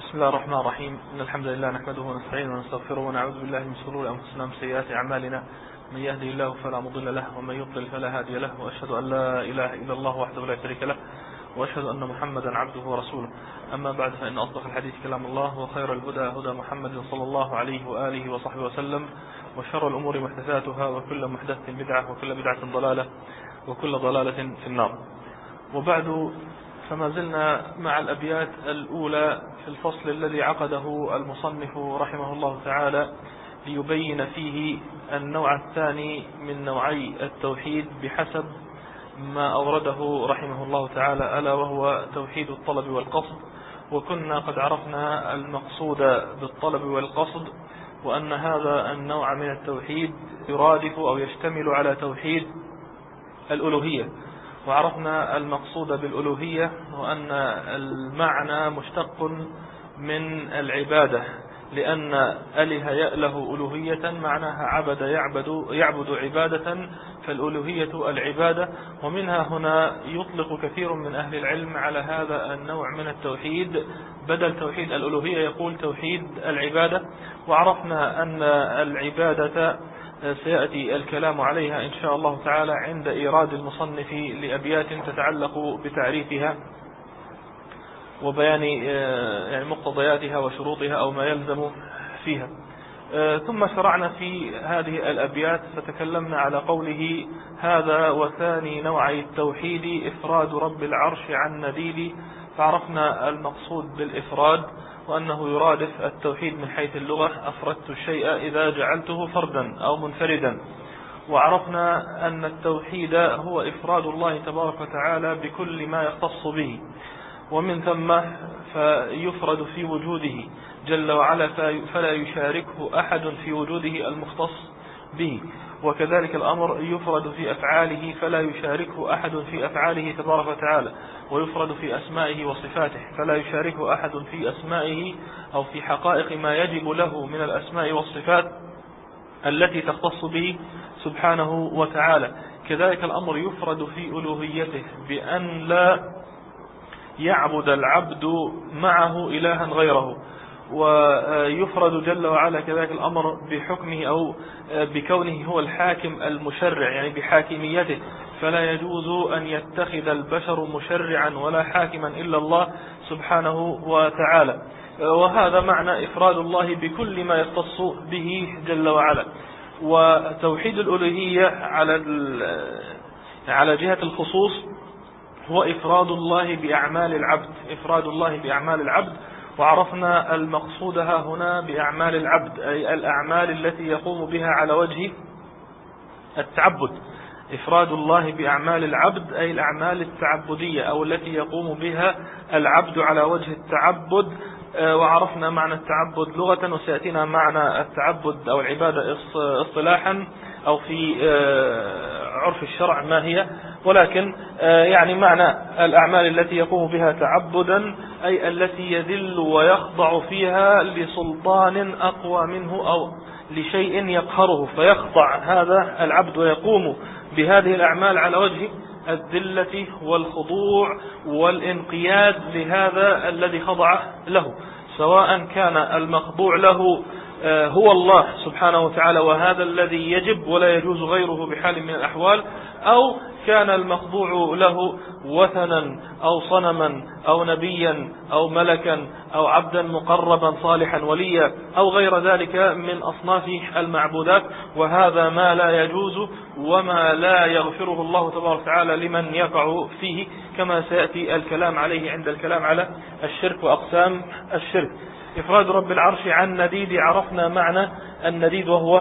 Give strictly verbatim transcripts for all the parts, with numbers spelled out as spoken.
بسم الله الرحمن الرحيم. إن الحمد لله نحمده ونستعينه ونستغفره ونعوذ بالله من شرور أنفسنا ومن سيئات أعمالنا. من يهدي الله فلا مضل له ومن يضلل فلا هادي له، وأشهد أن لا إله إلا الله وحده لا شريك له، وأشهد أن محمدا عبده ورسوله. أما بعد، فإن أصدق الحديث كلام الله، وخير الهدى هدى محمد صلى الله عليه وآله وصحبه وسلم، وشر الأمور محدثاتها، وكل محدثة بدعة، وكل بدعة ضلالة، وكل ضلالة في النار. وبعد، فما زلنا مع الأبيات الأولى في الفصل الذي عقده المصنف رحمه الله تعالى ليبين فيه النوع الثاني من نوعي التوحيد بحسب ما أورده رحمه الله تعالى، ألا وهو توحيد الطلب والقصد. وكنا قد عرفنا المقصود بالطلب والقصد، وأن هذا النوع من التوحيد يرادف أو يشتمل على توحيد الألوهية. وعرفنا المقصود بالألوهية، وأن المعنى مشتق من العبادة، لأن أله يأله ألوهية معناها عبد يعبد يعبد عبادة، فالألوهية العبادة. ومنها هنا يطلق كثير من أهل العلم على هذا النوع من التوحيد بدل توحيد الألوهية يقول توحيد العبادة. وعرفنا أن العبادة سيأتي الكلام عليها إن شاء الله تعالى عند إيراد المصنف لأبيات تتعلق بتعريفها وبيان يعني مقتضياتها وشروطها أو ما يلزم فيها. ثم شرعنا في هذه الأبيات فتكلمنا على قوله: هذا وثاني نوعي التوحيد إفراد رب العرش عن نديد. فعرفنا المقصود بالإفراد، وأنه يرادف التوحيد من حيث اللغة: أفردت الشيء إذا جعلته فردا أو منفردا. وعرفنا أن التوحيد هو إفراد الله تبارك وتعالى بكل ما يختص به، ومن ثم فيفرد في وجوده جل وعلا فلا يشاركه أحد في وجوده المختص به. وكذلك الأمر يفرد في أفعاله فلا يشاركه أحد في أفعاله تبارك وتعالى، ويفرد في أسمائه وصفاته فلا يشاركه أحد في أسمائه أو في حقائق ما يجب له من الأسماء والصفات التي تختص به سبحانه وتعالى. كذلك الأمر يفرد في ألوهيته بأن لا يعبد العبد معه إلها غيره، ويفرد جل وعلا كذلك الأمر بحكمه أو بكونه هو الحاكم المشرع، يعني بحاكميته، فلا يجوز أن يتخذ البشر مشرعا ولا حاكما إلا الله سبحانه وتعالى. وهذا معنى إفراد الله بكل ما يختص به جل وعلا. وتوحيد الألوهية على على جهة الخصوص هو إفراد الله بأعمال العبد إفراد الله بأعمال العبد. وعرفنا المقصودها هنا بأعمال العبد أي الأعمال التي يقوم بها على وجه التعبد. إفراد الله بأعمال العبد أي الأعمال التعبدية أو التي يقوم بها العبد على وجه التعبد. وعرفنا معنى التعبد لغة، وسيأتينا معنى التعبد أو العبادة اصطلاحا أو في عرف الشرع ما هي، ولكن يعني معنى الأعمال التي يقوم بها تعبدا أي التي يذل ويخضع فيها لسلطان أقوى منه أو لشيء يقهره، فيخضع هذا العبد ويقوم بهذه الأعمال على وجه الذلة والخضوع والانقياد لهذا الذي خضع له، سواء كان المخضوع له هو الله سبحانه وتعالى وهذا الذي يجب ولا يجوز غيره بحال من الأحوال، أو كان المخضوع له وثنا أو صنما أو نبيا أو ملكا أو عبدا مقربا صالحا وليا أو غير ذلك من أصناف المعبودات. وهذا ما لا يجوز وما لا يغفره الله تبارك وتعالى لمن يقع فيه، كما سيأتي الكلام عليه عند الكلام على الشرك وأقسام الشرك. إفراد رب العرش عن نديد، عرفنا معنى النديد وهو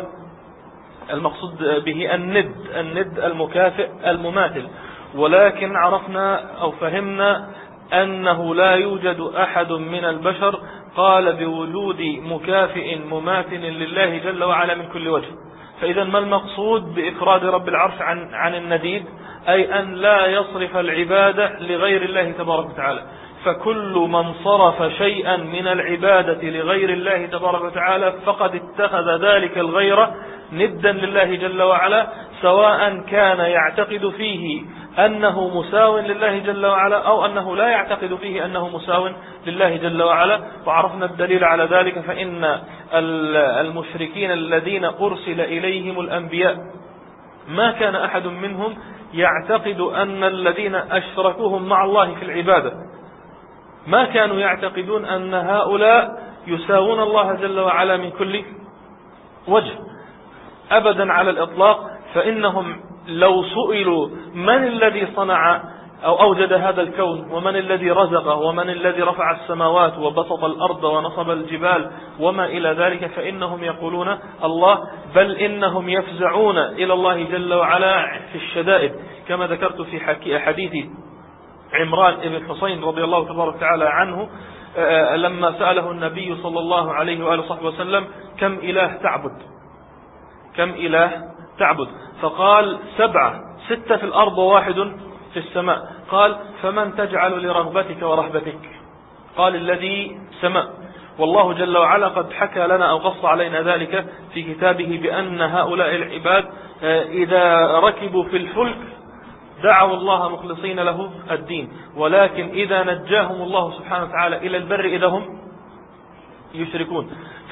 المقصود به الند الند المكافئ المماثل. ولكن عرفنا أو فهمنا أنه لا يوجد أحد من البشر قال بوجود مكافئ مماثل لله جل وعلا من كل وجه. فإذا ما المقصود بإفراد رب العرش عن عن النديد؟ أي أن لا يصرف العبادة لغير الله تبارك وتعالى. فكل من صرف شيئا من العبادة لغير الله تبارك وتعالى فقد اتخذ ذلك الغير ندا لله جل وعلا، سواء كان يعتقد فيه أنه مساو لله جل وعلا أو أنه لا يعتقد فيه أنه مساو لله جل وعلا. وعرفنا الدليل على ذلك، فإن المشركين الذين أرسل إليهم الأنبياء ما كان أحد منهم يعتقد أن الذين أشركوهم مع الله في العبادة، ما كانوا يعتقدون أن هؤلاء يساوون الله جل وعلا من كل وجه أبدا على الإطلاق. فإنهم لو سئلوا من الذي صنع أو أوجد هذا الكون، ومن الذي رزقه، ومن الذي رفع السماوات وبسط الأرض ونصب الجبال وما إلى ذلك، فإنهم يقولون الله، بل إنهم يفزعون إلى الله جل وعلا في الشدائد، كما ذكرت في حديث عمران بن حسين رضي الله تبارك وتعالى عنه لما سأله النبي صلى الله عليه وآله وصحبه وسلم كم إله تعبد كم إله تعبد فقال سبعة، ستة في الأرض وواحد في السماء. قال فمن تجعل لرغبتك ورهبتك؟ قال الذي سماء. والله جل وعلا قد حكى لنا أو قص علينا ذلك في كتابه بأن هؤلاء العباد إذا ركبوا في الفلك دعوا الله مخلصين له الدين، ولكن إذا نجاهم الله سبحانه وتعالى إلى البر إذا هم يشركون.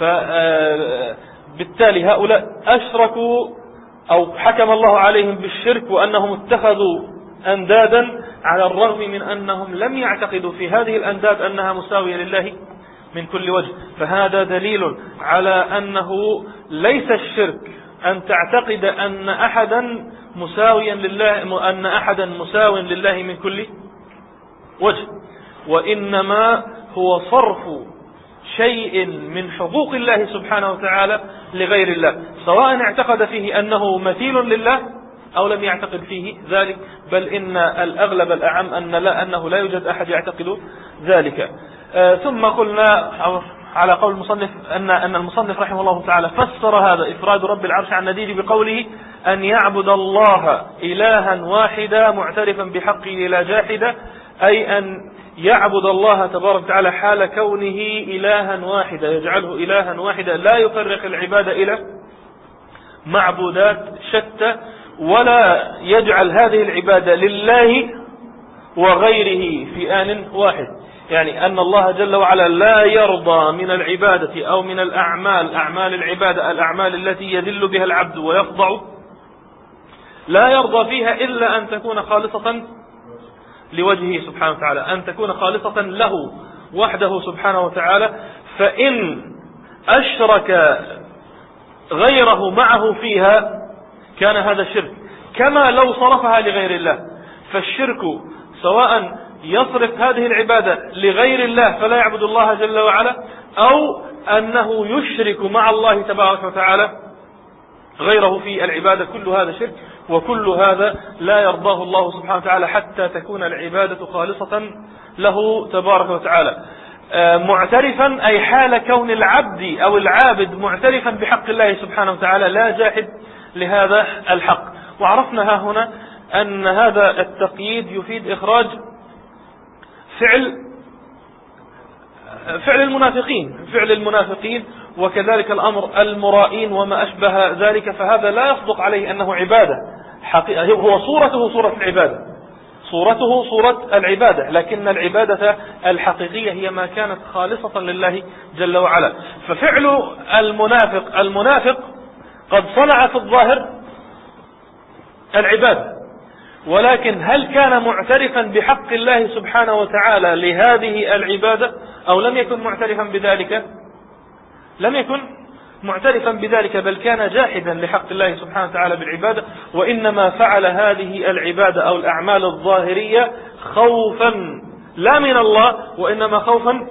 فبالتالي هؤلاء أشركوا أو حكم الله عليهم بالشرك وأنهم اتخذوا أندادا، على الرغم من أنهم لم يعتقدوا في هذه الأنداد أنها مساوية لله من كل وجه. فهذا دليل على أنه ليس الشرك أن تعتقد أن أحدا مساويا لله أن أحدا مساو لله من كل وجه، وإنما هو صرف شيء من حقوق الله سبحانه وتعالى لغير الله، سواء اعتقد فيه أنه مثيل لله أو لم يعتقد فيه ذلك، بل إن الأغلب الأعم أن لا أنه لا يوجد أحد يعتقد ذلك. آه ثم قلنا على قول المصنف أن أن المصنف رحمه الله تعالى فسر هذا إفراد رب العرش عن نديد بقوله أن يعبد الله إلها واحدا معترفا بحقه لا جاحدا، أي أن يعبد الله تبارك وتعالى حال كونه إلها واحدا، يجعله إلها واحدا لا يفرق العبادة إلى معبودات شتى، ولا يجعل هذه العبادة لله وغيره في آن واحد. يعني أن الله جل وعلا لا يرضى من العبادة أو من الأعمال أعمال العبادة الأعمال التي يذل بها العبد ويخضع، لا يرضى فيها إلا أن تكون خالصة لوجهه سبحانه وتعالى، أن تكون خالصة له وحده سبحانه وتعالى. فإن أشرك غيره معه فيها كان هذا شرك، كما لو صرفها لغير الله. فالشرك سواء يصرف هذه العبادة لغير الله فلا يعبد الله جل وعلا، أو أنه يشرك مع الله تبارك وتعالى غيره في العبادة، كل هذا شرك، وكل هذا لا يرضاه الله سبحانه وتعالى حتى تكون العبادة خالصة له تبارك وتعالى. معترفا أي حال كون العبد أو العابد معترفا بحق الله سبحانه وتعالى لا جاحد لهذا الحق. وعرفنا هنا أن هذا التقييد يفيد إخراج فعل فعل المنافقين فعل المنافقين وكذلك الأمر المرائين وما أشبه ذلك، فهذا لا يصدق عليه أنه عبادة حقيقة، هو صورته صورة العبادة صورته صورة العبادة لكن العبادة الحقيقية هي ما كانت خالصة لله جل وعلا. ففعل المنافق المنافق قد صنع في الظاهر العبادة، ولكن هل كان معترفا بحق الله سبحانه وتعالى لهذه العبادة أو لم يكن معترفا بذلك؟ لم يكن معترفا بذلك، بل كان جاحدا لحق الله سبحانه وتعالى بالعبادة، وإنما فعل هذه العبادة أو الأعمال الظاهرية خوفا لا من الله، وإنما خوفا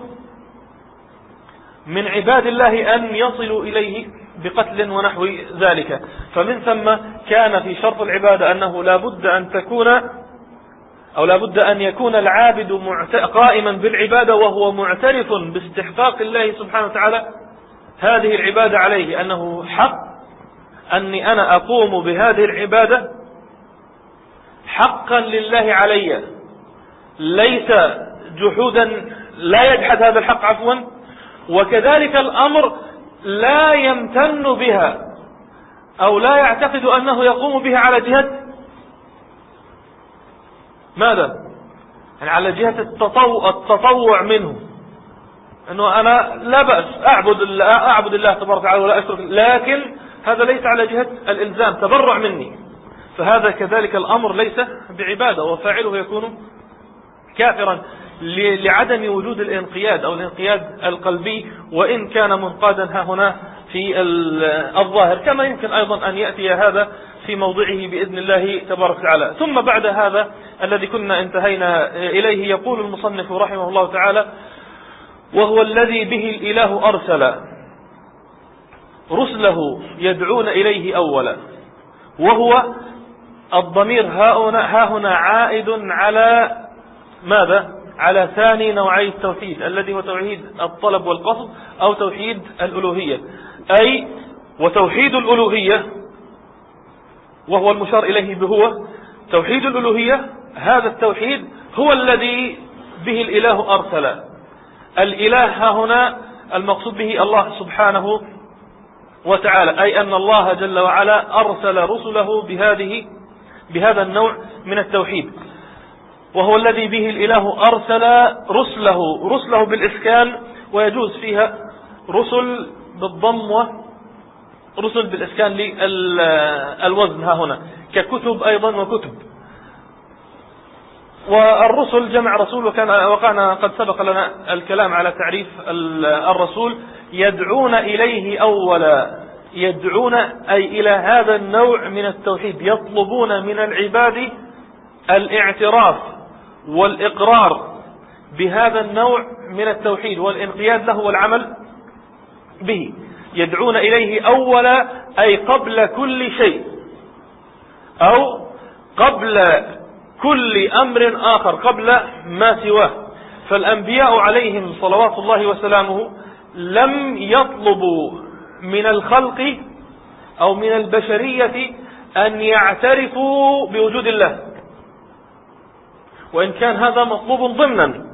من عباد الله أن يصلوا إليه بقتل ونحو ذلك. فمن ثم كان في شرط العبادة أنه لا بد أن تكون أو لا بد أن يكون العابد قائما بالعبادة وهو معترف باستحقاق الله سبحانه وتعالى هذه العبادة عليه، أنه حق أني أنا أقوم بهذه العبادة حقا لله علي، ليس جحودا، لا يجحد هذا الحق عفوا، وكذلك الأمر لا يمتن بها أو لا يعتقد أنه يقوم بها على جهة ماذا؟ يعني على جهة التطوع, التطوع منه، أنه أنا لا بأس أعبد الله, أعبد الله تبارك وتعالى ولا أشرك، لكن هذا ليس على جهة الإلزام، تبرع مني، فهذا كذلك الأمر ليس بعبادة، وفاعله يكون كافرا لعدم وجود الانقياد أو الانقياد القلبي، وإن كان منقادا ها هنا في الظاهر، كما يمكن أيضا أن يأتي هذا في موضعه بإذن الله تبارك وتعالى. ثم بعد هذا الذي كنا انتهينا إليه يقول المصنف رحمه الله تعالى: وهو الذي به الإله أرسل رسله يدعون إليه أولا. وهو الضمير ها هنا عائد على ماذا؟ على ثاني نوعي التوحيد الذي هو توحيد الطلب والقصد أو توحيد الألوهية، أي وتوحيد الألوهية وهو المشار إليه بهو توحيد الألوهية. هذا التوحيد هو الذي به الإله أرسل. الإله ها هنا المقصود به الله سبحانه وتعالى، أي أن الله جل وعلا أرسل رسله بهذه بهذا النوع من التوحيد. وهو الذي به الإله أرسل رسله، رسله بالإسكان، ويجوز فيها رسل بالضم ورسل بالإسكان للوزن ها هنا، ككتب أيضا وكتب. والرسل جمع رسول، وكان وقعنا قد سبق لنا الكلام على تعريف الرسول: يدعون إليه أولا، يدعون أي إلى هذا النوع من التوحيد، يطلبون من العباد الاعتراف والإقرار بهذا النوع من التوحيد والانقياد له والعمل به. يدعون إليه أولا أي قبل كل شيء، أو قبل كل أمر آخر، قبل ما سواه. فالأنبياء عليهم صلوات الله وسلامه لم يطلبوا من الخلق أو من البشرية أن يعترفوا بوجود الله، وإن كان هذا مطلوب ضمنا.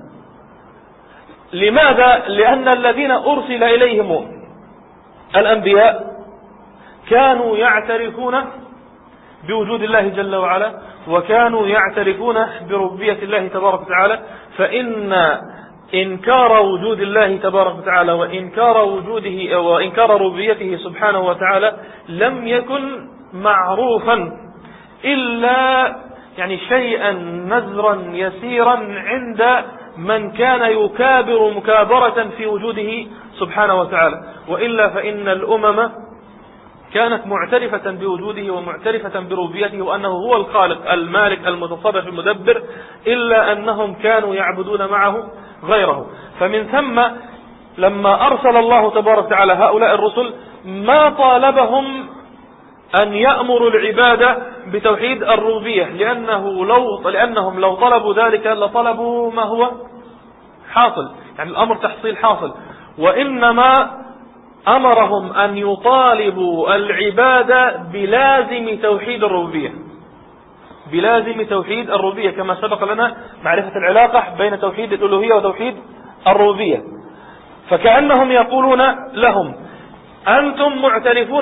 لماذا؟ لأن الذين أرسل إليهم الأنبياء كانوا يعترفون بوجود الله جل وعلا، وكانوا يعترفون بربوبية الله تبارك وتعالى. فإن إنكار وجود الله تبارك وتعالى وإنكار وجوده وإنكار ربوبيته سبحانه وتعالى لم يكن معروفا إلا يعني شيئا نزرا يسيرا عند من كان يكابر مكابرة في وجوده سبحانه وتعالى، وإلا فإن الأمم كانت معترفة بوجوده ومعترفة بربوبيته وأنه هو الخالق المالك المتصرف المدبر، إلا أنهم كانوا يعبدون معه غيره. فمن ثم لما أرسل الله تبارك وتعالى هؤلاء الرسل ما طالبهم أن يأمروا العبادة بتوحيد الربوبية، لأنه لو لأنهم لو طلبوا ذلك لطلبوا ما هو حاصل، يعني الأمر تحصيل حاصل. وإنما أمرهم أن يطالبوا العبادة بلازم توحيد الربوبية، بلازم توحيد الربوبية، كما سبق لنا معرفة العلاقة بين توحيد الألوهية وتوحيد الربوبية. فكأنهم يقولون لهم: أنتم معترفون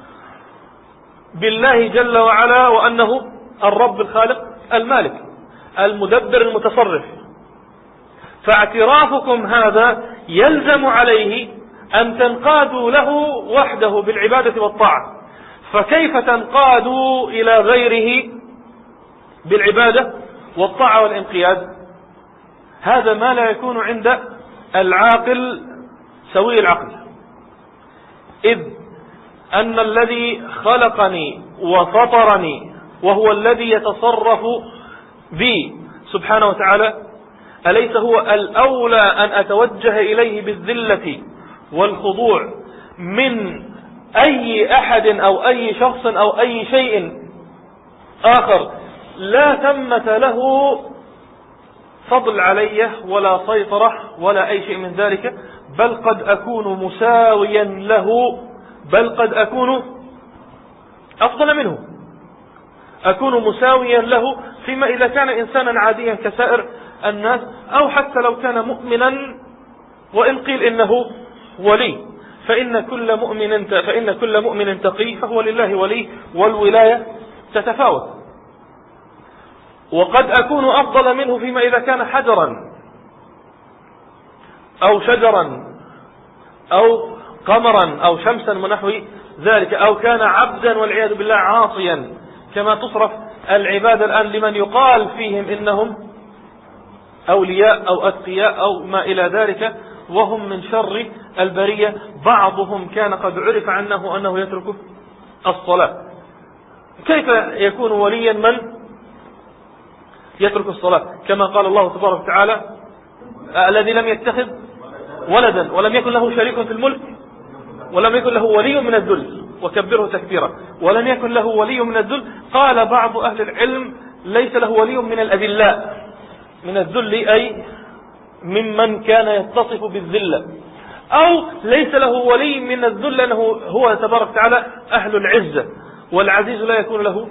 بالله جل وعلا وأنه الرب الخالق المالك المدبر المتصرف، فاعترافكم هذا يلزم عليه أن تنقادوا له وحده بالعبادة والطاعة. فكيف تنقادوا إلى غيره بالعبادة والطاعة والانقياد؟ هذا ما لا يكون عند العاقل سوي العقل، إذ أن الذي خلقني وفطرني وهو الذي يتصرف بي سبحانه وتعالى أليس هو الأولى أن أتوجه إليه بالذلة والخضوع من أي أحد أو أي شخص أو أي شيء آخر لا ثمة له فضل عليه ولا سيطرة ولا أي شيء من ذلك، بل قد أكون مساويا له، بل قد أكون أفضل منه، أكون مساويا له فيما إذا كان إنسانا عاديا كسائر الناس، أو حتى لو كان مؤمنا وإن قيل إنه ولي، فإن كل مؤمن فإن كل مؤمن تقي فهو لله ولي، والولاية تتفاوت. وقد أكون أفضل منه فيما إذا كان حجرا أو شجرا أو قمرا أو شمسا ونحو ذلك، أو كان عبدا والعياذ بالله عاصيا، كما تصرف العبادة الآن لمن يقال فيهم إنهم أولياء أو أتقياء أو ما إلى ذلك، وهم من شر البرية. بعضهم كان قد عرف عنه أنه يترك الصلاة. كيف يكون وليا من يترك الصلاة؟ كما قال الله تبارك وتعالى: الذي لم يتخذ ولدا ولم يكن له شريك في الملك ولم يكن له ولي من الذل وكبره تكبيرا. ولم يكن له ولي من الذل، قال بعض أهل العلم: ليس له ولي من الأذلاء، من الذل أي ممن كان يتصف بالذلة، أو ليس له ولي من الذل لأنه هو تبارك وتعالى أهل العزة، والعزيز لا يكون له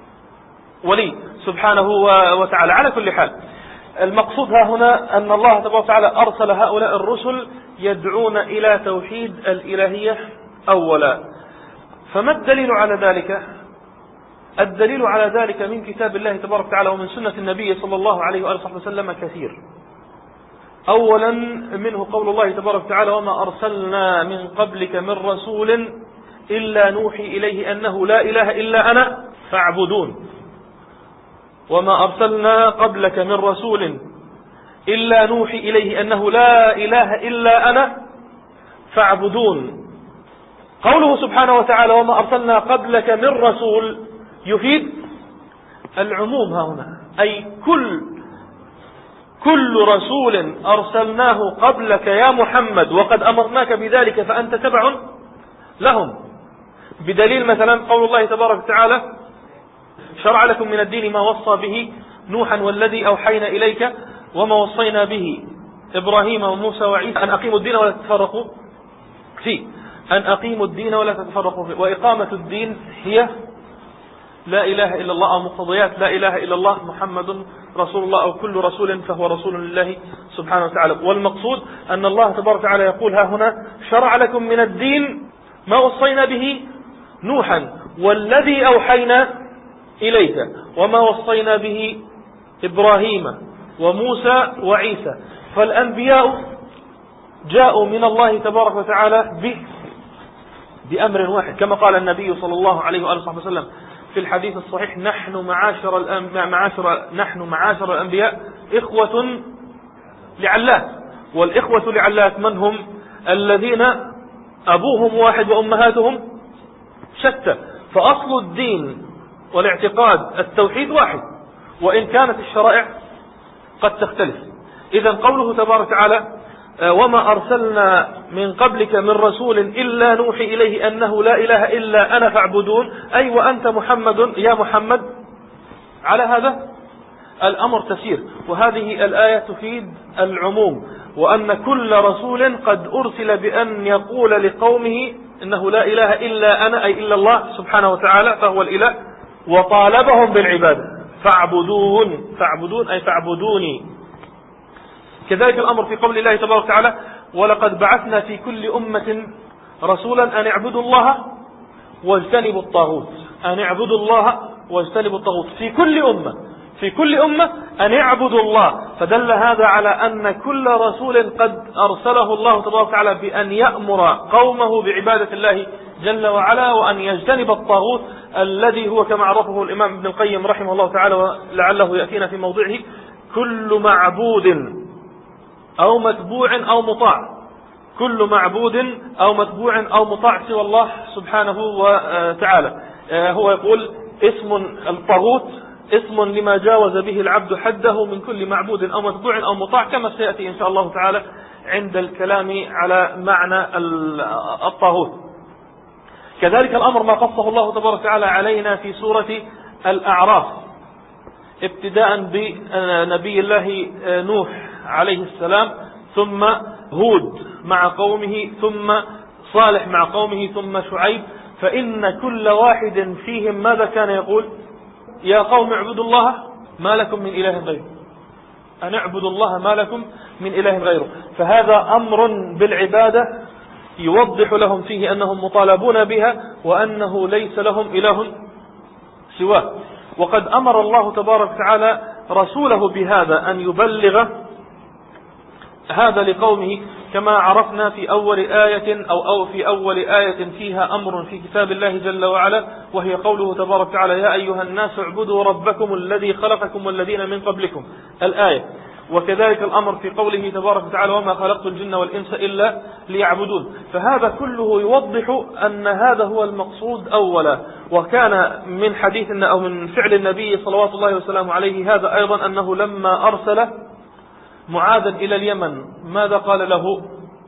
ولي سبحانه وتعالى. على كل حال، المقصود ها هنا أن الله تبارك وتعالى أرسل هؤلاء الرسل يدعون إلى توحيد الإلهية أولا. فما الدليل على ذلك؟ الدليل على ذلك من كتاب الله تبارك وتعالى ومن سنة النبي صلى الله عليه وآله وسلم كثير. أولا منه قول الله تبارك وتعالى: وما أرسلنا من قبلك من رسول إلا نوحي إليه أنه لا إله إلا أنا فاعبدون. وما أرسلنا قبلك من رسول إلا نوحي إليه أنه لا إله إلا أنا فاعبدون. قوله سبحانه وتعالى: وما أرسلنا قبلك من رسول، يفيد العموم ها هنا، أي كل كل رسول أرسلناه قبلك يا محمد وقد أمرناك بذلك فأنت تبع لهم. بدليل مثلا قول الله تبارك وتعالى: شرع لكم من الدين ما وصى به نوحا والذي أوحينا إليك وما وصينا به إبراهيم وموسى وعيسى أن أقيموا الدين ولا تتفرقوا فيه. أن أقيموا الدين ولا تتفرقوا فيه. وإقامة الدين هي لا إله إلا الله، أو مقتضيات لا إله إلا الله محمد رسول الله، أو كل رسول فهو رسول لله سبحانه وتعالى. والمقصود أن الله تبارك وتعالى يقول ها هنا: شرع لكم من الدين ما وصينا به نوحا والذي أوحينا إليك وما وصينا به إبراهيم وموسى وعيسى. فالأنبياء جاءوا من الله تبارك وتعالى بأمر واحد، كما قال النبي صلى الله عليه وآله وسلم في الحديث الصحيح: نحن معاشر الأنبياء معاشر نحن معاشر الأنبياء إخوة لعلات. والإخوة لعلات من هم؟ الذين أبوهم واحد وأمهاتهم شتى. فأصل الدين والاعتقاد التوحيد واحد، وإن كانت الشرائع قد تختلف. إذن قوله تبارك وتعالى: وما أرسلنا من قبلك من رسول إلا نوحي إليه أنه لا إله إلا أنا فاعبدون، أي وأنت محمد يا محمد على هذا الأمر تسير. وهذه الآية تفيد العموم، وأن كل رسول قد أرسل بأن يقول لقومه إنه لا إله إلا أنا، أي إلا الله سبحانه وتعالى فهو الإله، وطالبهم بالعبادة. فاعبدون فاعبدون أي فاعبدوني. كذلك الأمر في قول الله تبارك وتعالى: ولقد بعثنا في كل أمة رسولا أن اعبدوا الله واجتنبوا الطاغوت. أن اعبدوا الله واجتنبوا الطاغوت في كل أمة، في كل أمة أن يعبدوا الله. فدل هذا على أن كل رسول قد أرسله الله تبارك وتعالى بأن يأمر قومه بعبادة الله جل وعلا، وأن يجتنب الطاغوت الذي هو كما عرفه الإمام ابن القيم رحمه الله تعالى ولعله يأتينا في موضعه: كل معبود أو متبوع أو مطاع. كل معبود أو متبوع أو مطاع سوى الله سبحانه وتعالى. هو يقول: اسم الطاغوت اسم لما جاوز به العبد حده من كل معبود أو متبوع أو مطاع، كما سيأتي إن شاء الله تعالى عند الكلام على معنى الطاغوت. كذلك الأمر ما قصه الله تبارك وتعالى علينا في سورة الأعراف، ابتداء بنبي الله نوح عليه السلام، ثم هود مع قومه، ثم صالح مع قومه، ثم شعيب. فإن كل واحد فيهم ماذا كان يقول؟ يا قوم اعبدوا الله ما لكم من إله غيره. أن اعبدوا الله ما لكم من إله غيره. فهذا أمر بالعبادة يوضح لهم فيه أنهم مطالبون بها، وأنه ليس لهم إله سواه. وقد أمر الله تبارك وتعالى رسوله بهذا أن يبلغ هذا لقومه، كما عرفنا في أول آية أو, أو في أول آية فيها أمر في كتاب الله جل وعلا، وهي قوله تبارك وتعالى: يا أيها الناس اعبدوا ربكم الذي خلقكم والذين من قبلكم، الآية. وكذلك الأمر في قوله تبارك وتعالى: وما خلقت الجن والإنس إلا ليعبدون. فهذا كله يوضح أن هذا هو المقصود أولا. وكان من حديث أو من فعل النبي صلوات الله وسلامه عليه هذا أيضا، أنه لما أرسل معاذا إلى اليمن ماذا قال له؟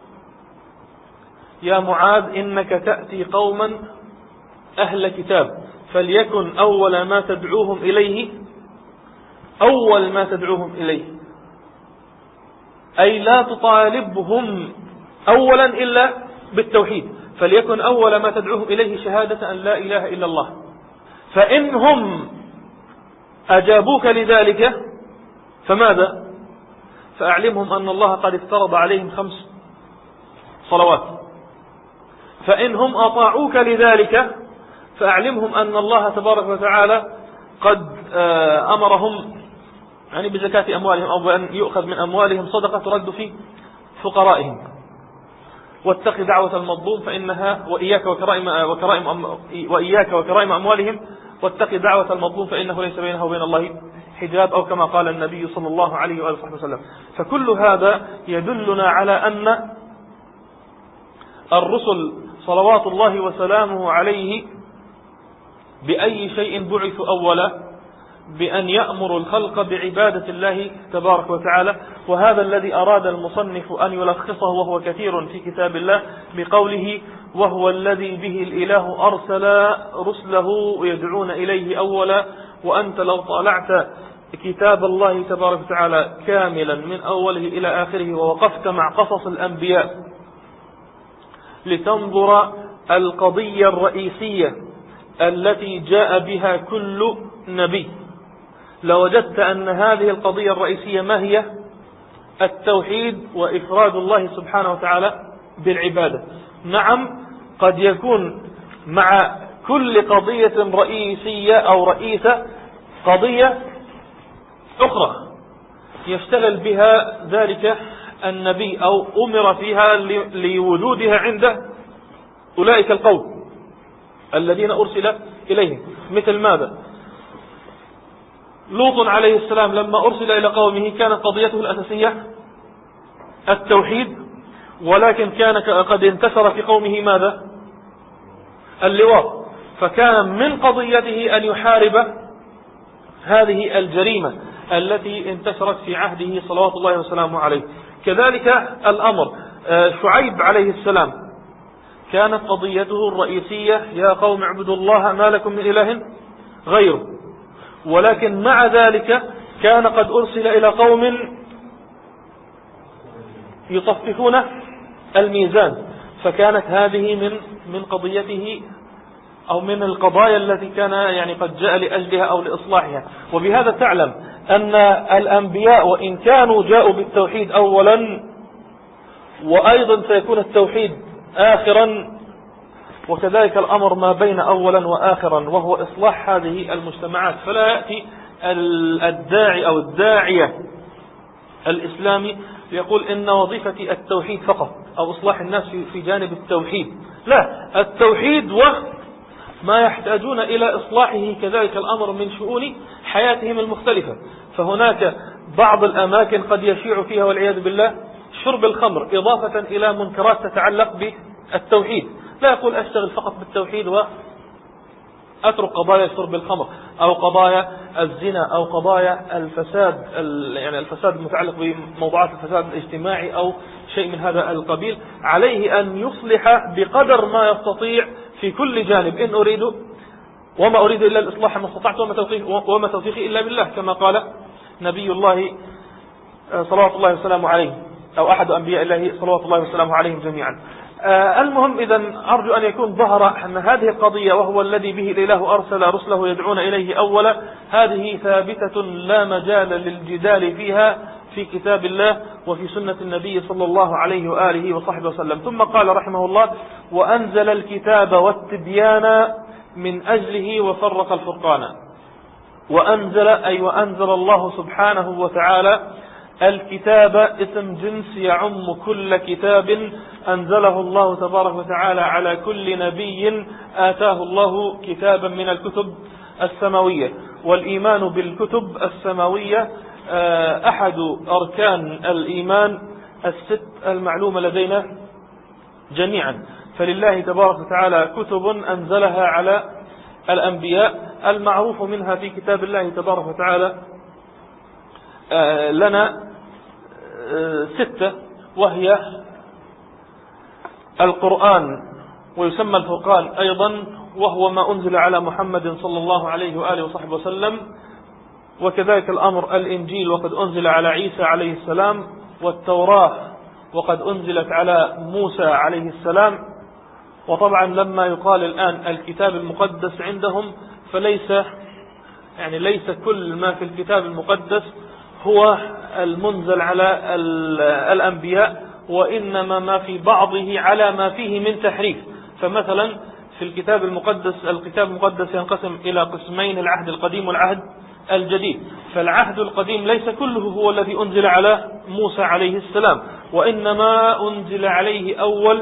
يا معاذ إنك تأتي قوما أهل كتاب فليكن أول ما تدعوهم إليه أول ما تدعوهم إليه، أي لا تطالبهم أولا إلا بالتوحيد، فليكن أول ما تدعوهم إليه شهادة أن لا إله إلا الله. فإنهم أجابوك لذلك فماذا؟ فأعلمهم أن الله قد افترض عليهم خمس صلوات. فإنهم أطاعوك لذلك فأعلمهم أن الله تبارك وتعالى قد أمرهم يعني بزكاة أموالهم، أو بأن يؤخذ من أموالهم صدقة ترد في فقرائهم. واتق دعوة المظلوم فإنها وإياك وكرائم, وكرائم أم وإياك وكرائم أموالهم واتق دعوة المظلوم فإنه ليس بينه وبين الله حجاب، أو كما قال النبي صلى الله عليه وآله وسلم. فكل هذا يدلنا على أن الرسل صلوات الله وسلامه عليه بأي شيء بعثوا أولا؟ بأن يأمر الخلق بعبادة الله تبارك وتعالى. وهذا الذي أراد المصنف أن يلخصه، وهو كثير في كتاب الله، بقوله: وهو الذي به الإله أرسل رسله يدعون إليه أولا. وأنت لو طالعت كتاب الله تبارك وتعالى كاملا من أوله إلى آخره ووقفت مع قصص الأنبياء لتنظر القضية الرئيسية التي جاء بها كل نبي، لوجدت أن هذه القضية الرئيسية ما هي؟ التوحيد وإفراد الله سبحانه وتعالى بالعبادة. نعم، قد يكون مع كل قضية رئيسية أو رئيسة قضية أخرى يشتغل بها ذلك النبي أو أمر فيها لوجودها عند أولئك القوم الذين أرسل إليهم. مثل ماذا؟ لوط عليه السلام لما أرسل إلى قومه كانت قضيته الأساسية التوحيد، ولكن كان قد انتشر في قومه ماذا؟ اللواط. فكان من قضيته أن يحارب هذه الجريمة التي انتشرت في عهده صلوات الله وسلامه عليه. كذلك الأمر شعيب عليه السلام كانت قضيته الرئيسية: يا قوم اعبدوا الله ما لكم من إله غيره. ولكن مع ذلك كان قد أرسل إلى قوم يطففون الميزان، فكانت هذه من من قضيته أو من القضايا التي كان يعني قد جاء لأجلها أو لإصلاحها. وبهذا تعلم أن الأنبياء وإن كانوا جاءوا بالتوحيد أولا، وأيضا سيكون التوحيد آخرا، وكذلك الأمر ما بين أولا وآخرا، وهو إصلاح هذه المجتمعات. فلا يأتي الداعي أو الداعية الإسلامي يقول إن وظيفتي التوحيد فقط أو إصلاح الناس في جانب التوحيد. لا، التوحيد وما يحتاجون إلى إصلاحه كذلك الأمر من شؤون حياتهم المختلفة. فهناك بعض الأماكن قد يشيع فيها والعياذ بالله شرب الخمر إضافة إلى منكرات تتعلق بالتوحيد. لا يقول أشتغل فقط بالتوحيد وأترك قضايا شرب الخمر أو قضايا الزنا أو قضايا الفساد، يعني الفساد المتعلق بموضوعات الفساد الاجتماعي أو شيء من هذا القبيل. عليه أن يصلح بقدر ما يستطيع في كل جانب. إن أريد وما أريد إلا الإصلاح ما استطعت وما توفيقي, وما توفيقي إلا بالله، كما قال نبي الله صلوات الله وسلامه عليه، أو أحد أنبياء الله صلوات الله وسلامه عليهم جميعا. آه المهم، إذا أرجو أن يكون ظهر أن هذه القضية وهو الذي به الإله أرسل رسله يدعون إليه أولا، هذه ثابتة لا مجال للجدال فيها في كتاب الله وفي سنة النبي صلى الله عليه وآله وصحبه وسلم. ثم قال رحمه الله: وأنزل الكتاب والتبيان من أجله وفرق الفرقان. وأنزل أي وأنزل الله سبحانه وتعالى الكتاب اسم جنس يعم كل كتاب أنزله الله تبارك وتعالى على كل نبي آتاه الله كتابا من الكتب السماوية. والإيمان بالكتب السماوية أحد أركان الإيمان الست المعلومة لدينا جميعا. فلله تبارك وتعالى كتب أنزلها على الأنبياء، المعروف منها في كتاب الله تبارك وتعالى لنا ستة، وهي القرآن، ويسمى الفرقان أيضا، وهو ما أنزل على محمد صلى الله عليه وآله وصحبه وسلم. وكذلك الأمر الإنجيل وقد أنزل على عيسى عليه السلام، والتوراة وقد أنزلت على موسى عليه السلام. وطبعا لما يقال الآن الكتاب المقدس عندهم فليس يعني ليس كل ما في الكتاب المقدس هو المنزل على الأنبياء، وإنما ما في بعضه على ما فيه من تحريف. فمثلا في الكتاب المقدس الكتاب المقدس ينقسم إلى قسمين: العهد القديم والعهد الجديد. فالعهد القديم ليس كله هو الذي أنزل على موسى عليه السلام، وإنما أنزل عليه أول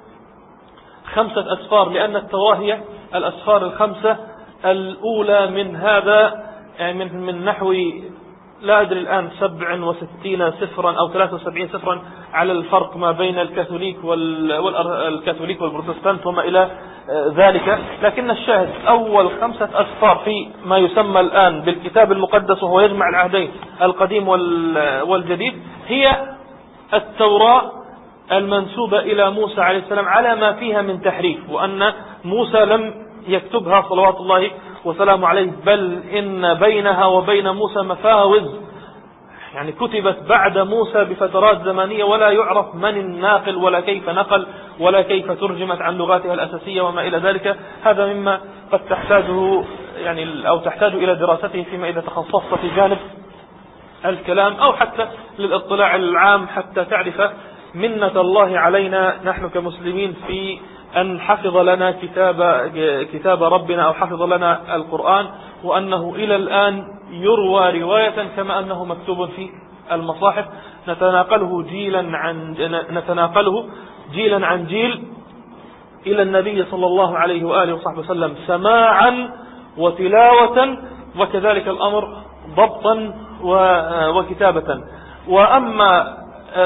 خمسة أسفار، لأن التوراة هي الأسفار الخمسة الأولى من هذا، يعني من, من نحو لا أدري الآن سبع وستين سفرا أو ثلاثة وسبعين سفرا على الفرق ما بين الكاثوليك والكاثوليك والبروتستانت وما إلى ذلك. لكن الشاهد أول خمسة أسفار في ما يسمى الآن بالكتاب المقدس، وهو يجمع العهدين القديم والجديد، هي التوراة المنسوبة إلى موسى عليه السلام على ما فيها من تحريف، وأن موسى لم يكتبها صلوات الله وسلام عليه، بل إن بينها وبين موسى مفاوز، يعني كتبت بعد موسى بفترات زمنية، ولا يعرف من الناقل ولا كيف نقل ولا كيف ترجمت عن لغاتها الأساسية وما إلى ذلك. هذا مما قد تحتاجه يعني أو تحتاج إلى دراسته فيما إذا تخصصت في جانب الكلام، أو حتى للاطلاع العام حتى تعرف منة الله علينا نحن كمسلمين في أن حفظ لنا كتاب كتاب ربنا، أو حفظ لنا القرآن، وأنه إلى الآن يروى رواية كما أنه مكتوب في المصاحف، نتناقله جيلا عن نتناقله جيلا عن جيل إلى النبي صلى الله عليه وآله وصحبه وسلم سماعا وتلاوة، وكذلك الأمر ضبطا وكتابة. وأما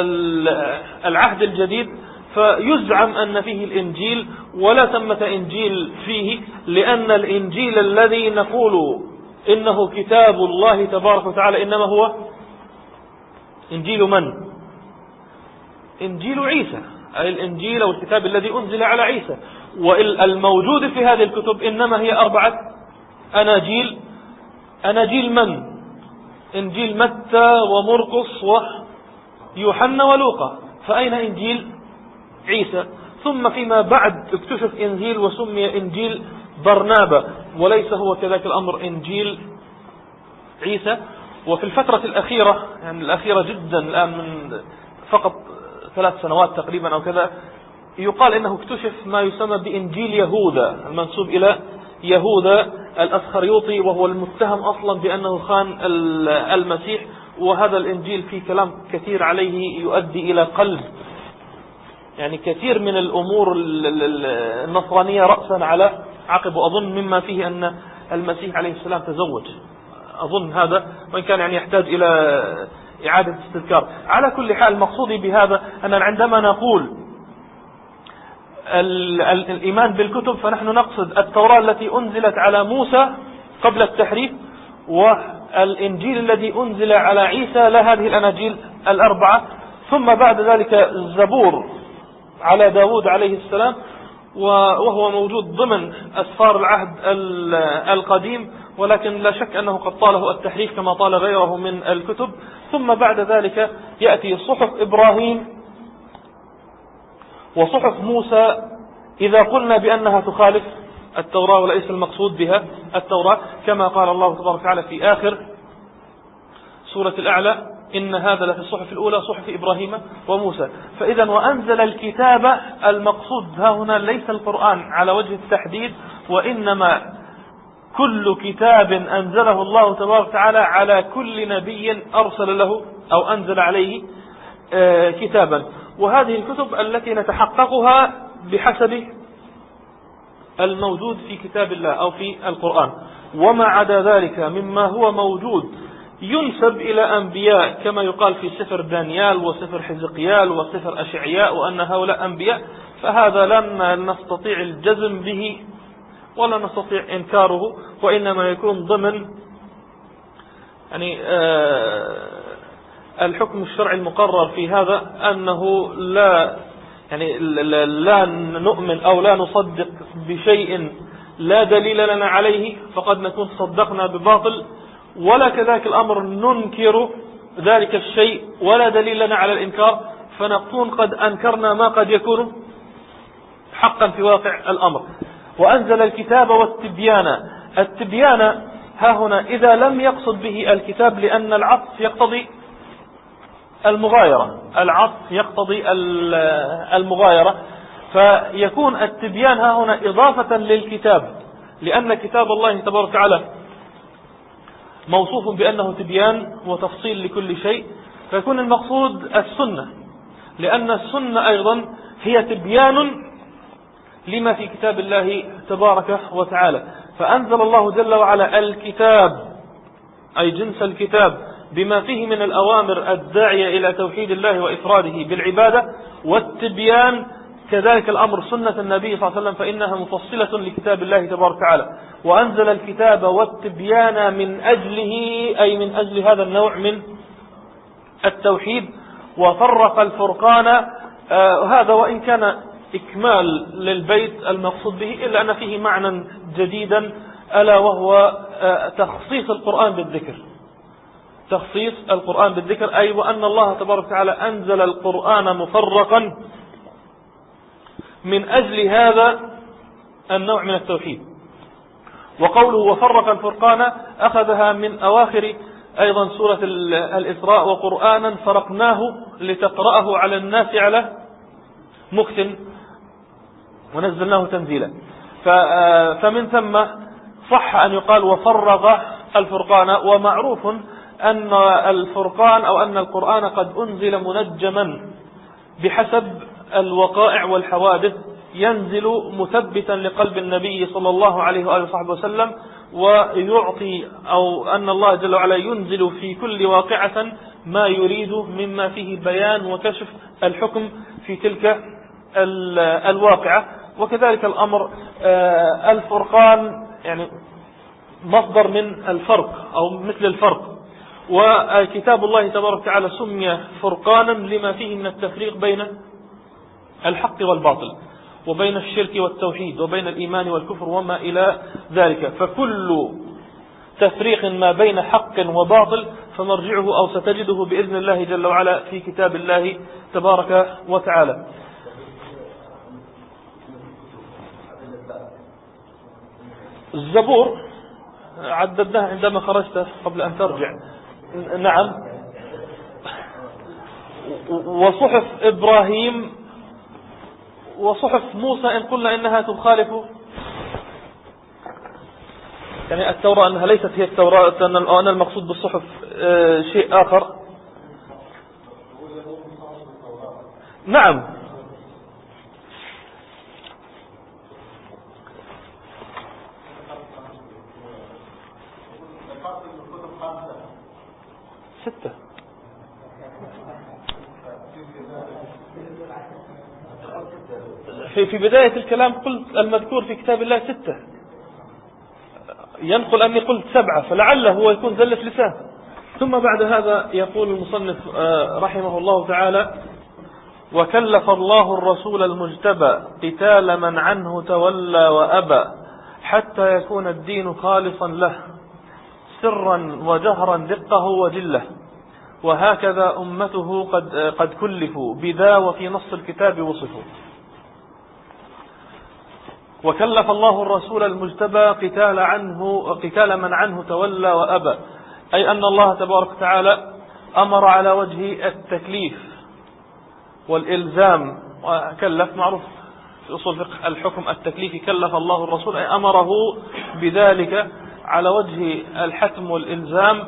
العهد الجديد فيزعم أن فيه الإنجيل، ولا ثمة إنجيل فيه، لأن الإنجيل الذي نقول إنه كتاب الله تبارك وتعالى إنما هو إنجيل من؟ إنجيل عيسى، أي الإنجيل أو الكتاب الذي أنزل على عيسى. والموجود في هذه الكتب إنما هي أربعة أناجيل. أناجيل من؟ إنجيل متى ومرقس ويوحنا ولوقا. فأين إنجيل عيسى؟ ثم فيما بعد اكتشف إنجيل وسمي إنجيل برنابا، وليس هو كذلك الأمر إنجيل عيسى. وفي الفترة الأخيرة يعني الأخيرة جدا الآن من فقط ثلاث سنوات تقريبا أو كذا، يقال إنه اكتشف ما يسمى بإنجيل يهوذا المنسوب إلى يهوذا الأسخريوطي، وهو المتهم أصلا بأنه خان المسيح. وهذا الإنجيل فيه كلام كثير عليه يؤدي إلى قلب يعني كثير من الأمور النصرانية رأسا على عقب. وأظن مما فيه أن المسيح عليه السلام تزوج، أظن هذا، وإن كان يعني يحتاج إلى إعادة استذكار. على كل حال مقصودي بهذا أن عندما نقول الإيمان بالكتب فنحن نقصد التوراة التي أنزلت على موسى قبل التحريف، والإنجيل الذي أنزل على عيسى، لا هذه الأناجيل الأربعة. ثم بعد ذلك الزبور على داود عليه السلام، وهو موجود ضمن أسفار العهد القديم، ولكن لا شك أنه قد طاله التحريف كما طال غيره من الكتب. ثم بعد ذلك يأتي صحف إبراهيم وصحف موسى، إذا قلنا بأنها تخالف التوراة وليس المقصود بها التوراة، كما قال الله تبارك وتعالى في آخر سورة الأعلى: إن هذا لفي الصحف الأولى صحف إبراهيم وموسى. فإذا وأنزل الكتاب، المقصود ها هنا ليس القرآن على وجه التحديد، وإنما كل كتاب أنزله الله تبارك وتعالى على كل نبي أرسل له أو أنزل عليه كتابا. وهذه الكتب التي نتحققها بحسب الموجود في كتاب الله أو في القرآن. وما عدا ذلك مما هو موجود ينسب إلى أنبياء كما يقال في سفر دانيال وسفر حزقيال وسفر أشعياء وأن هؤلاء أنبياء، فهذا لن نستطيع الجزم به ولا نستطيع إنكاره، وإنما يكون ضمن يعني آه الحكم الشرعي المقرر في هذا أنه لا يعني لا نؤمن أو لا نصدق بشيء لا دليل لنا عليه فقد نكون صدقنا بباطل، ولا كذلك الأمر ننكر ذلك الشيء ولا دليل لنا على الإنكار فنكون قد أنكرنا ما قد يكون حقا في واقع الأمر. وأنزل الكتاب والتبيان. التبيان ها هنا إذا لم يقصد به الكتاب لأن العطف يقتضي المغايرة، العطف يقتضي المغايرة، فيكون التبيان ها هنا إضافة للكتاب، لأن كتاب الله تبارك وتعالى موصوف بأنه تبيان وتفصيل لكل شيء، فيكون المقصود السنة، لأن السنة أيضا هي تبيان لما في كتاب الله تبارك وتعالى. فأنزل الله جل وعلا الكتاب أي جنس الكتاب بما فيه من الأوامر الداعية إلى توحيد الله وإفراده بالعبادة، والتبيان كذلك الأمر سنة النبي صلى الله عليه وسلم فإنها مفصلة لكتاب الله تبارك وتعالى. وأنزل الكتاب والتبيان من أجله أي من أجل هذا النوع من التوحيد، وفرق الفرقان. آه هذا وإن كان إكمال للبيت المقصود به إلا أن فيه معنى جديدا ألا وهو آه تخصيص القرآن بالذكر، تخصيص القرآن بالذكر أي وأن الله تبارك وتعالى أنزل القرآن مفرقا من أجل هذا النوع من التوحيد. وقوله وفرق الفرقان أخذها من أواخر أيضا سورة الإسراء وقرآنا فرقناه لتقرأه على الناس على مكث ونزلناه تنزيلا. فمن ثم صح أن يقال وفرق الفرقان. ومعروف أن الفرقان أو أن القرآن قد أنزل منجما بحسب الوقائع والحوادث، ينزل مثبتا لقلب النبي صلى الله عليه وآله وصحبه وسلم، ويعطي أو أن الله جل وعلا ينزل في كل واقعة ما يريد مما فيه بيان وكشف الحكم في تلك الواقعة. وكذلك الأمر الفرقان يعني مصدر من الفرق أو مثل الفرق، وكتاب الله تبارك وتعالى سمي فرقانا لما فيه من التفريق بين الحق والباطل وبين الشرك والتوحيد وبين الإيمان والكفر وما إلى ذلك. فكل تفريق ما بين حق وباطل فمرجعه أو ستجده بإذن الله جل وعلا في كتاب الله تبارك وتعالى. الزبور عددناها عندما خرجت قبل أن ترجع. نعم. وصحف إبراهيم وصحف موسى إن قلنا إنها تخالف يعني التوراة أنها ليست هي التوراة، أن المقصود بالصحف شيء آخر. نعم. ستة. في في بداية الكلام قلت المذكور في كتاب الله ستة، ينقل أني قلت سبعة فلعله هو يكون زلة لسان. ثم بعد هذا يقول المصنف رحمه الله تعالى وكلف الله الرسول المجتبى قتال من عنه تولى وأبى حتى يكون الدين خالصا له سرا وجهرا دقه وجله، وهكذا أمته قد, قد كلفوا بذا وفي نص الكتاب وصفوا. وكلف الله الرسول المجتبى قتال عنه قتال من عنه تولى وأبى، أي أن الله تبارك وتعالى أمر على وجه التكليف والإلزام، وكلف معروف في أصول فقه الحكم التكليف، كلف الله الرسول أي أمره بذلك على وجه الحتم والإلزام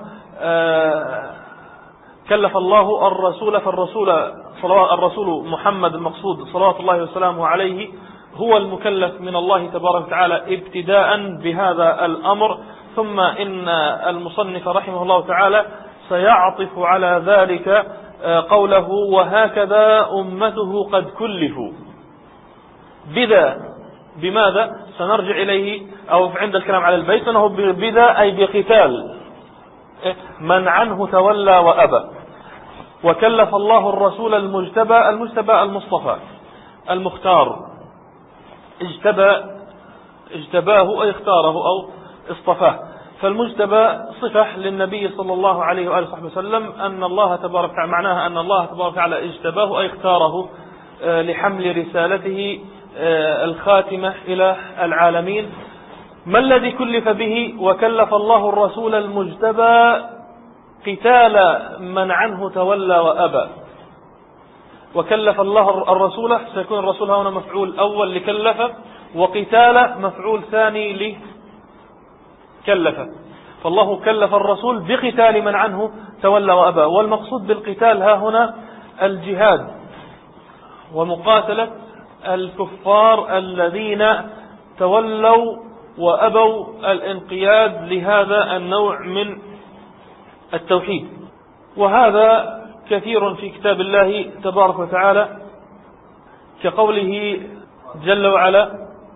كلف الله الرسول، فالرسول الرسول محمد المقصود صلوات الله وسلامه عليه هو المكلف من الله تبارك وتعالى ابتداء بهذا الأمر، ثم إن المصنف رحمه الله تعالى سيعطف على ذلك قوله وهكذا أمته قد كلفوا بذا. بماذا؟ سنرجع إليه أو عند الكلام على البيت أنه بذا أي بقتال من عنه تولى وأبى. وكلف الله الرسول المجتبى، المجتبى المصطفى المختار، اجتبى اجتباه أي اختاره أو اصطفاه. فالمجتبى صفة للنبي صلى الله عليه وآله وصحبه وسلم، أن الله تبارك وتعالى معناها أن الله تبارك وتعالى اجتباه أي اختاره لحمل رسالته الخاتمة إلى العالمين. ما الذي كلف به؟ وكلف الله الرسول المجتبى قتال من عنه تولى وأبى. وكلف الله الرسول، سيكون الرسول هنا مفعول أول لكلف، وقتال مفعول ثاني لكلف. فالله كلف الرسول بقتال من عنه تولى وأبى. والمقصود بالقتال ها هنا الجهاد ومقاتلة الكفار الذين تولوا وأبوا الانقياد لهذا النوع من التوحيد. وهذا كثير في كتاب الله تبارك وتعالى، كقوله جل وعلا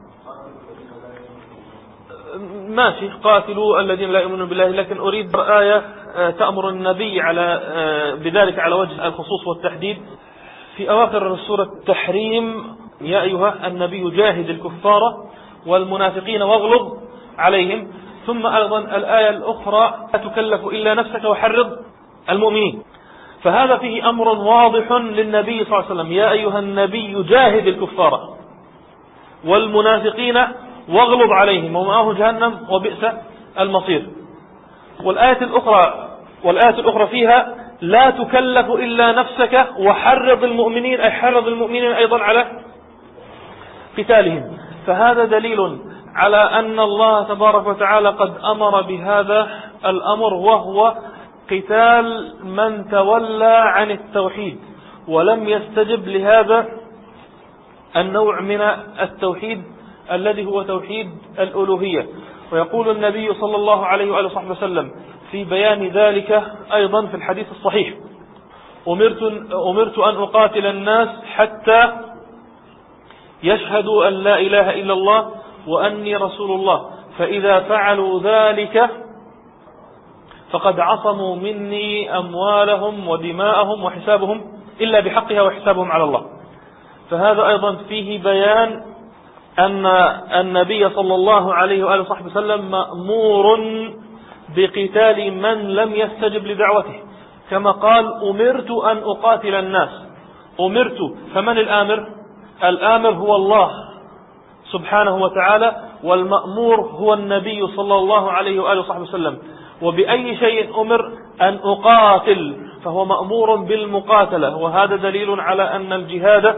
ماشي قاتلوا الذين لا يؤمنون بالله، لكن أريد آية تأمر النبي على بذلك على وجه الخصوص والتحديد. في أواخر سورة التحريم يا أيها النبي جاهد الكفار والمنافقين واغلظ عليهم. ثم أيضا الآية الأخرى لا تكلف إلا نفسك وحرض المؤمنين. فهذا فيه أمر واضح للنبي صلى الله عليه وسلم، يا أيها النبي جاهد الكفار والمنافقين واغلظ عليهم ومآه جهنم وبئس المصير. والآية الأخرى والآية الأخرى فيها لا تكلف إلا نفسك وحرض المؤمنين، أي حرض المؤمنين أيضا على قتالهم. فهذا دليل على أن الله تبارك وتعالى قد أمر بهذا الأمر، وهو قتال من تولى عن التوحيد ولم يستجب لهذا النوع من التوحيد الذي هو توحيد الألوهية. ويقول النبي صلى الله عليه وآله وصحبه وسلم في بيان ذلك أيضا في الحديث الصحيح: أمرت, أمرت أن أقاتل الناس حتى يشهدوا أن لا إله إلا الله وأني رسول الله، فإذا فعلوا ذلك فقد عصموا مني أموالهم ودماءهم وحسابهم إلا بحقها وحسابهم على الله. فهذا أيضا فيه بيان أن النبي صلى الله عليه وآله وصحبه وسلم مأمور بقتال من لم يستجب لدعوته، كما قال أمرت أن أقاتل الناس. أمرت، فمن الآمر؟ الآمر هو الله سبحانه وتعالى، والمأمور هو النبي صلى الله عليه وآله وصحبه وسلم. وبأي شيء أمر؟ أن أقاتل، فهو مأمور بالمقاتلة. وهذا دليل على أن الجهاد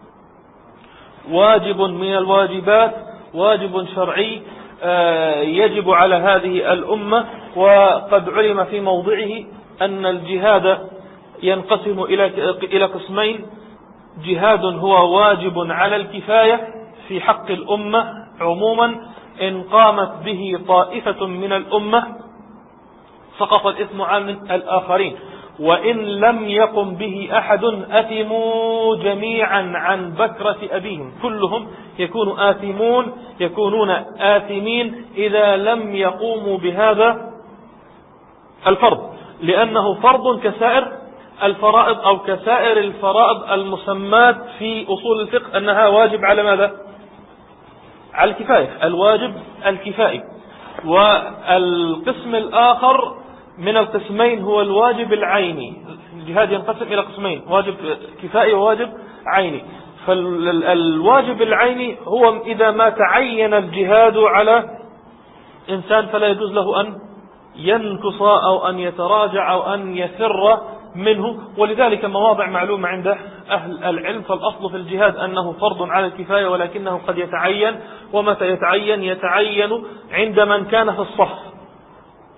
واجب من الواجبات، واجب شرعي يجب على هذه الأمة. وقد علم في موضعه أن الجهاد ينقسم إلى قسمين: جهاد هو واجب على الكفاية في حق الأمة عموما، إن قامت به طائفة من الأمة سقط الإثم عن الآخرين، وإن لم يقم به أحد أثموا جميعا عن بكرة أبيهم. كلهم يكون آثمون يكونون آثمين إذا لم يقوموا بهذا الفرض، لأنه فرض كسائر الفرائض أو كسائر الفرائض المسمات في أصول الفقه أنها واجب على ماذا؟ على الكفاية، الواجب الكفائي. والقسم الآخر من القسمين هو الواجب العيني. الجهاد ينقسم إلى قسمين: واجب كفائي وواجب عيني. فالواجب العيني هو إذا ما تعين الجهاد على إنسان فلا يجوز له أن ينكص أو أن يتراجع أو أن يفر منه. ولذلك مواضع معلومة عند أهل العلم. فالأصل في الجهاد أنه فرض على الكفاية، ولكنه قد يتعين. ومتى يتعين؟ يتعين عند من كان في الصف،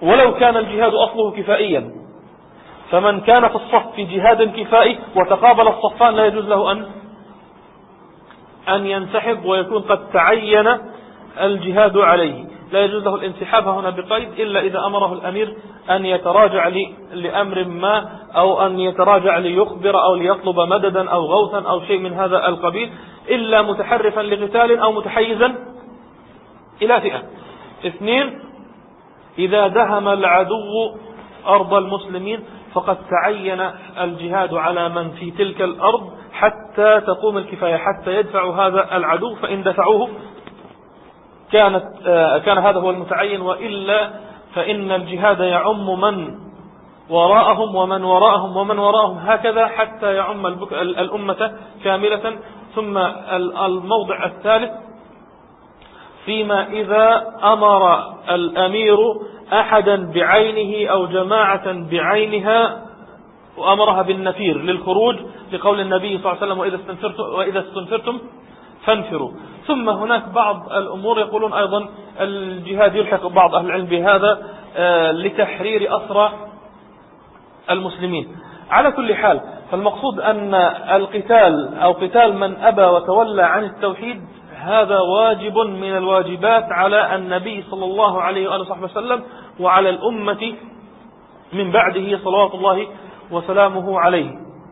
ولو كان الجهاد أصله كفائيا، فمن كان في الصف في جهاد كفائي وتقابل الصفان لا يجوز له أن أن ينسحب ويكون قد تعين الجهاد عليه، لا يجوز له الانسحاب هنا بقيد إلا إذا أمره الأمير أن يتراجع لأمر ما، أو أن يتراجع ليخبر أو ليطلب مددا أو غوثا أو شيء من هذا القبيل، إلا متحرفا لقتال أو متحيزا إلى فئة. اثنين، إذا دهم العدو أرض المسلمين فقد تعين الجهاد على من في تلك الأرض حتى تقوم الكفاية، حتى يدفعوا هذا العدو، فإن دفعوه كانت كان هذا هو المتعين، وإلا فإن الجهاد يعم من وراءهم ومن وراءهم ومن وراءهم هكذا حتى يعم الأمة كاملة. ثم الموضع الثالث، فيما إذا أمر الأمير أحدا بعينه أو جماعة بعينها وأمرها بالنفير للخروج، لقول النبي صلى الله عليه وسلم وإذا استنفرتم, وإذا استنفرتم فانفروا. ثم هناك بعض الأمور يقولون أيضا الجهاد يلحق بعض أهل العلم بهذا لتحرير أسرى المسلمين. على كل حال، فالمقصود أن القتال أو قتال من أبى وتولى عن التوحيد هذا واجب من الواجبات على النبي صلى الله عليه وآله وصحبه وسلم وعلى الأمة من بعده صلوات الله وسلامه عليه.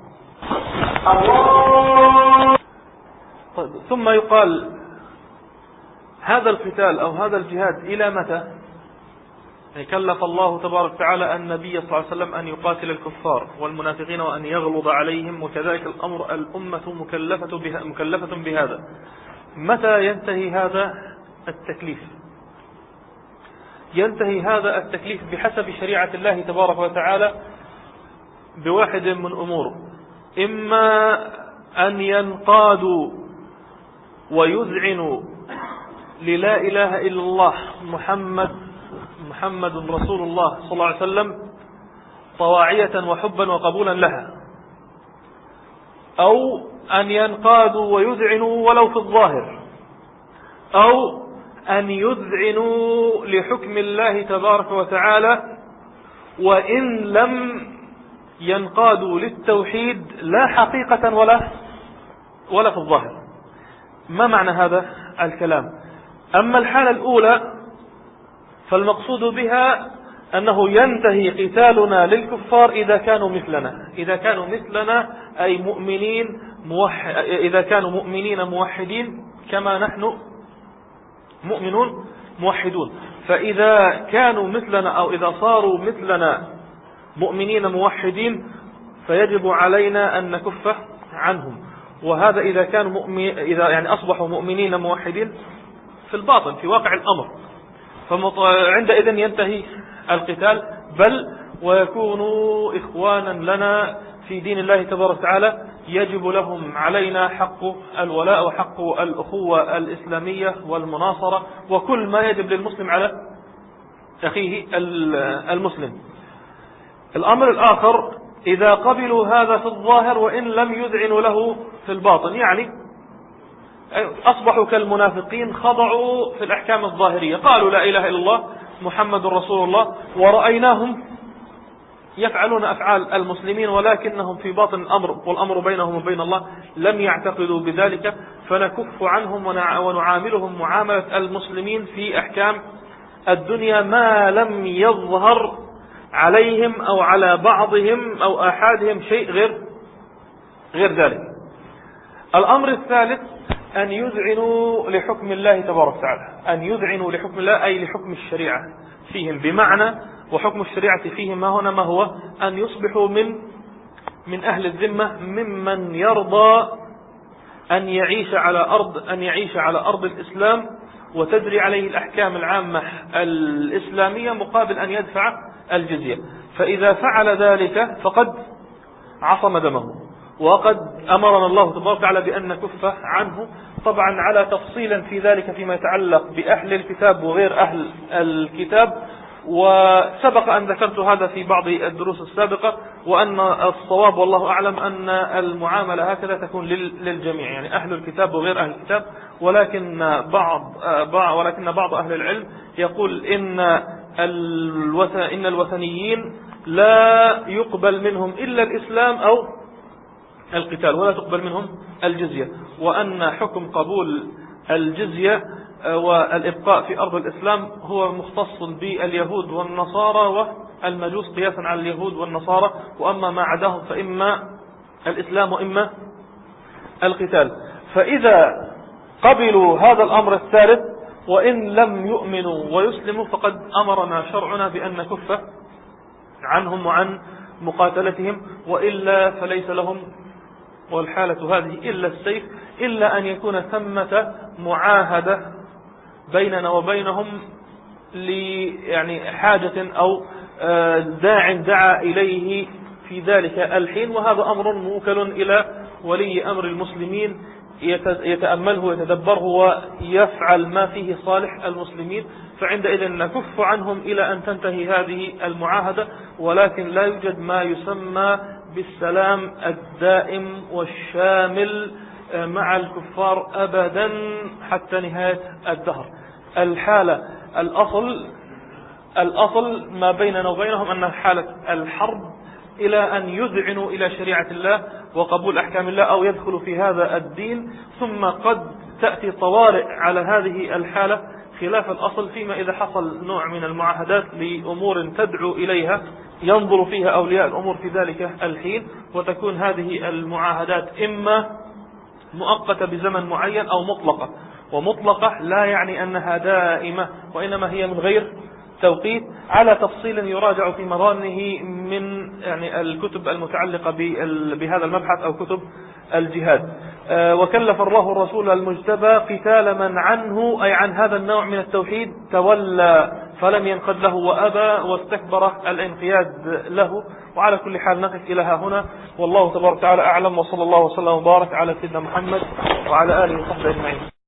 طيب، ثم يقال هذا القتال أو هذا الجهاد إلى متى؟ كلف الله تبارك وتعالى النبي صلى الله عليه وسلم أن يقاتل الكفار والمنافقين وأن يغلظ عليهم، وكذلك الأمر الأمة مكلفة بها مكلفة بهذا. متى ينتهي هذا التكليف؟ ينتهي هذا التكليف بحسب شريعة الله تبارك وتعالى بواحد من أمور: إما أن ينقادوا ويذعنوا للا إله إلا الله محمد محمد رسول الله صلى الله عليه وسلم طواعية وحبا وقبولا لها، أو أن ينقادوا ويذعنوا ولو في الظاهر، أو أن يذعنوا لحكم الله تبارك وتعالى وإن لم ينقادوا للتوحيد لا حقيقة ولا ولا في الظاهر. ما معنى هذا الكلام؟ أما الحالة الأولى فالمقصود بها أنه ينتهي قتالنا للكفار إذا كانوا مثلنا، إذا كانوا مثلنا أي مؤمنين موحد، إذا كانوا مؤمنين موحدين كما نحن مؤمنون موحدون. فإذا كانوا مثلنا أو إذا صاروا مثلنا مؤمنين موحدين فيجب علينا أن نكف عنهم. وهذا إذا كانوا مؤمن إذا يعني أصبحوا مؤمنين موحدين في الباطن في واقع الأمر، فعندئذ ينتهي القتال، بل ويكونوا إخوانا لنا في دين الله تبارك وتعالى، يجب لهم علينا حق الولاء وحق الأخوة الإسلامية والمناصرة وكل ما يجب للمسلم على أخيه المسلم. الأمر الآخر: إذا قبلوا هذا في الظاهر وإن لم يذعنوا له في الباطن، يعني أصبحوا كالمنافقين، خضعوا في الأحكام الظاهرية، قالوا لا إله إلا الله محمد رسول الله، ورأيناهم يفعلون أفعال المسلمين ولكنهم في باطن الأمر والأمر بينهم وبين الله لم يعتقدوا بذلك، فنكف عنهم ونعاملهم معاملة المسلمين في أحكام الدنيا ما لم يظهر عليهم أو على بعضهم أو أحدهم شيء غير غير ذلك. الأمر الثالث: أن يذعنوا لحكم الله تبارك وتعالى، أن يذعنوا لحكم الله أي لحكم الشريعة فيهم، بمعنى وحكم الشريعة فيهم ما هنا ما هو أن يصبحوا من من أهل الذمة، ممن يرضى أن يعيش على أرض أن يعيش على أرض الإسلام وتجري عليه الأحكام العامة الإسلامية مقابل أن يدفع الجزية. فإذا فعل ذلك فقد عصم دمه، وقد أمرنا الله تبارك وتعالى بأن نكف عنه، طبعا على تفصيلا في ذلك فيما يتعلق بأهل الكتاب وغير أهل الكتاب، وسبق أن ذكرت هذا في بعض الدروس السابقة، وأن الصواب والله أعلم أن المعاملة هكذا تكون للجميع، يعني أهل الكتاب وغير أهل الكتاب، ولكن بعض ولكن بعض أهل العلم يقول إن الوث... إن الوثنيين لا يقبل منهم إلا الإسلام أو القتال، ولا تقبل منهم الجزية، وأن حكم قبول الجزية والإبقاء في أرض الإسلام هو مختص باليهود والنصارى والمجوس قياسا على اليهود والنصارى، وأما ما عداهم فإما الإسلام وإما القتال. فإذا قبلوا هذا الأمر الثالث وإن لم يؤمنوا ويسلموا فقد أمرنا شرعنا بأن نكف عنهم وعن مقاتلتهم، وإلا فليس لهم والحالة هذه إلا السيف، إلا أن يكون ثمة معاهدة بيننا وبينهم يعني حاجة أو داع دعا إليه في ذلك الحين، وهذا أمر موكل إلى ولي أمر المسلمين يتأمله ويتدبره ويفعل ما فيه صالح المسلمين، فعندئذ نكف عنهم إلى أن تنتهي هذه المعاهدة. ولكن لا يوجد ما يسمى بالسلام الدائم والشامل مع الكفار أبدا حتى نهاية الدهر. الحالة الأصل الأصل ما بيننا وبينهم أن حالة الحرب إلى أن يذعنوا إلى شريعة الله وقبول أحكام الله أو يدخلوا في هذا الدين، ثم قد تأتي طوارئ على هذه الحالة خلاف الأصل، فيما إذا حصل نوع من المعاهدات لأمور تدعو إليها ينظر فيها أولياء الأمور في ذلك الحين، وتكون هذه المعاهدات إما مؤقتة بزمن معين أو مطلقة. ومطلقة لا يعني أنها دائمة، وإنما هي من غير توقيت على تفصيل يراجع في مضامنه من يعني الكتب المتعلقة بهذا المبحث أو كتب الجهاد. وكلف الله الرسول المجتبى قتال من عنه أي عن هذا النوع من التوحيد تولى فلم ينقد له وأبى واستكبر الانقياد له. وعلى كل حال نقف إلى ها هنا، والله تبارك وتعالى أعلم، وصلى الله وسلم وبارك على سيدنا محمد وعلى آله وصحبه أجمعين.